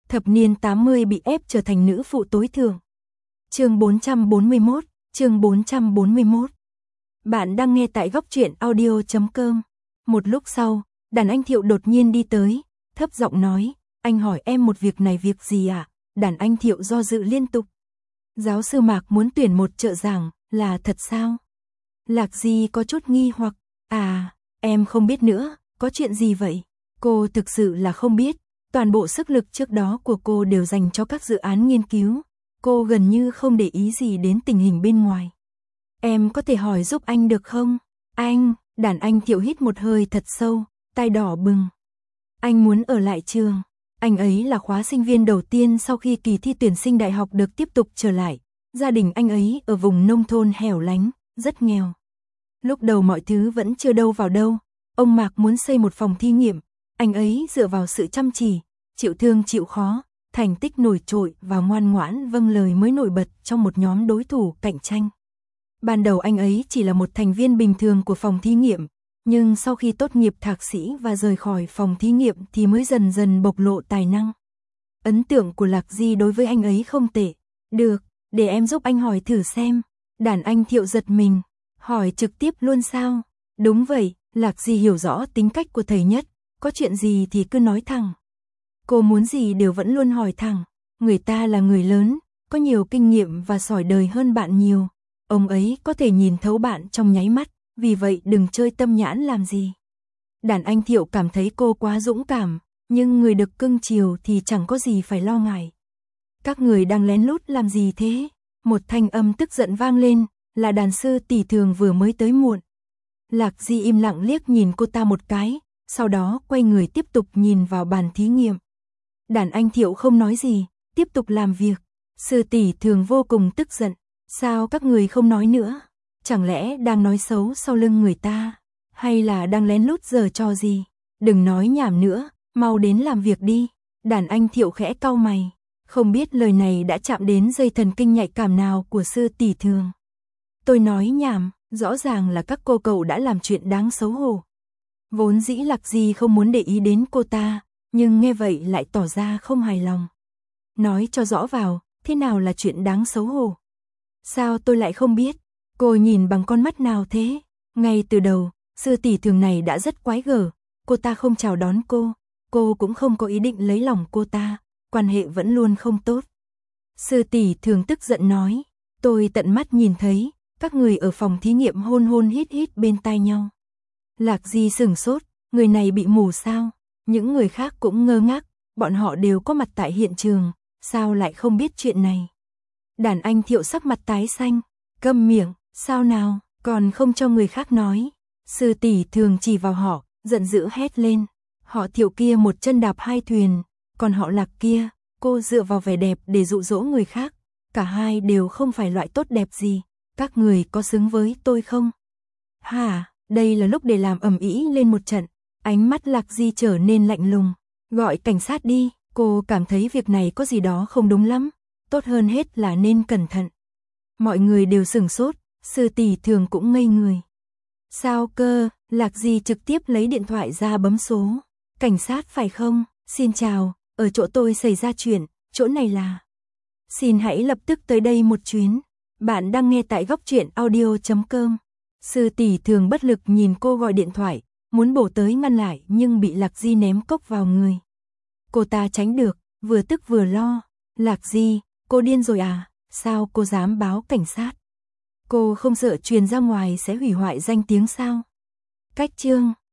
Thập niên 80 bị ép trở thành nữ phụ tối thượng. Chương 441. Bạn đang nghe tại góc truyện audio.com. Một lúc sau, đàn anh Thiệu đột nhiên đi tới, thấp giọng nói, anh hỏi em một việc này việc gì ạ? Đàn anh Thiệu do dự liên tục. Giáo sư Mạc muốn tuyển một trợ giảng, là thật sao? Lạc Di có chút nghi hoặc, em không biết nữa, có chuyện gì vậy? Cô thực sự là không biết, toàn bộ sức lực trước đó của cô đều dành cho các dự án nghiên cứu. Cô gần như không để ý gì đến tình hình bên ngoài. Em có thể hỏi giúp anh được không? Anh, đàn anh Thiệu hít một hơi thật sâu, tai đỏ bừng. Anh muốn ở lại trường. Anh ấy là khóa sinh viên đầu tiên sau khi kỳ thi tuyển sinh đại học được tiếp tục trở lại. Gia đình anh ấy ở vùng nông thôn hẻo lánh, rất nghèo. Lúc đầu mọi thứ vẫn chưa đâu vào đâu. Ông Mạc muốn xây một phòng thí nghiệm. Anh ấy dựa vào sự chăm chỉ, chịu thương chịu khó, thành tích nổi trội và ngoan ngoãn vâng lời mới nổi bật trong một nhóm đối thủ cạnh tranh. Ban đầu anh ấy chỉ là một thành viên bình thường của phòng thí nghiệm, nhưng sau khi tốt nghiệp thạc sĩ và rời khỏi phòng thí nghiệm thì mới dần dần bộc lộ tài năng. Ấn tượng của Lạc Di đối với anh ấy không tệ. Được, để em giúp anh hỏi thử xem. Đàn anh Thiệu giật mình. Hỏi trực tiếp luôn sao? Đúng vậy, Lạc Di hiểu rõ tính cách của thầy nhất, có chuyện gì thì cứ nói thẳng. Cô muốn gì đều vẫn luôn hỏi thẳng. Người ta là người lớn, có nhiều kinh nghiệm và sỏi đời hơn bạn nhiều. Ông ấy có thể nhìn thấu bạn trong nháy mắt, vì vậy đừng chơi tâm nhãn làm gì. Đàn anh Thiệu cảm thấy cô quá dũng cảm, nhưng người được cưng chiều thì chẳng có gì phải lo ngại. Các người đang lén lút làm gì thế? Một thanh âm tức giận vang lên, là đàn sư Tỷ Thường vừa mới tới muộn. Lạc Di im lặng liếc nhìn cô ta một cái, sau đó quay người tiếp tục nhìn vào bàn thí nghiệm. Đàn anh Thiệu không nói gì, tiếp tục làm việc. Sư Tỷ Thường vô cùng tức giận. Sao các người không nói nữa? Chẳng lẽ đang nói xấu sau lưng người ta? Hay là đang lén lút giở trò gì? Đừng nói nhảm nữa, mau đến làm việc đi. Đàn anh Thiệu khẽ cau mày. Không biết lời này đã chạm đến dây thần kinh nhạy cảm nào của sư Tỷ Thường. Tôi nói nhảm, rõ ràng là các cô cậu đã làm chuyện đáng xấu hổ. Vốn dĩ Lạc Di không muốn để ý đến cô ta, nhưng nghe vậy lại tỏ ra không hài lòng. Nói cho rõ vào, thế nào là chuyện đáng xấu hổ? Sao tôi lại không biết? Cô nhìn bằng con mắt nào thế? Ngay từ đầu, sư Tỷ Thường này đã rất quái gở. Cô ta không chào đón cô cũng không có ý định lấy lòng cô ta, quan hệ vẫn luôn không tốt. Sư Tỷ Thường tức giận nói, tôi tận mắt nhìn thấy, các người ở phòng thí nghiệm hôn hôn hít hít bên tai nhau. Lạc Di sửng sốt, người này bị mù sao? Những người khác cũng ngơ ngác, bọn họ đều có mặt tại hiện trường, sao lại không biết chuyện này? Đàn anh Thiệu sắc mặt tái xanh, câm miệng, sao nào, còn không cho người khác nói. Sư Tỷ Thường chỉ vào họ, giận dữ hét lên. Họ Thiệu kia một chân đạp hai thuyền, còn họ Lạc kia, cô dựa vào vẻ đẹp để dụ dỗ người khác. Cả hai đều không phải loại tốt đẹp gì, các người có xứng với tôi không? Hả, đây là lúc để làm ầm ĩ lên một trận. Ánh mắt Lạc Di trở nên lạnh lùng. Gọi cảnh sát đi, cô cảm thấy việc này có gì đó không đúng lắm. Tốt hơn hết là nên cẩn thận. Mọi người đều sửng sốt, sư Tỷ Thường cũng ngây người. Sao cơ? Lạc Di trực tiếp lấy điện thoại ra bấm số. Cảnh sát phải không? Xin chào, ở chỗ tôi xảy ra chuyện, chỗ này là... Xin hãy lập tức tới đây một chuyến. Bạn đang nghe tại góc truyện audio.com. Sư Tỷ Thường bất lực nhìn cô gọi điện thoại, muốn bổ tới ngăn lại nhưng bị Lạc Di ném cốc vào người. Cô ta tránh được, vừa tức vừa lo. Lạc Di, cô điên rồi à? Sao cô dám báo cảnh sát? Cô không sợ truyền ra ngoài sẽ hủy hoại danh tiếng sao? Cách chương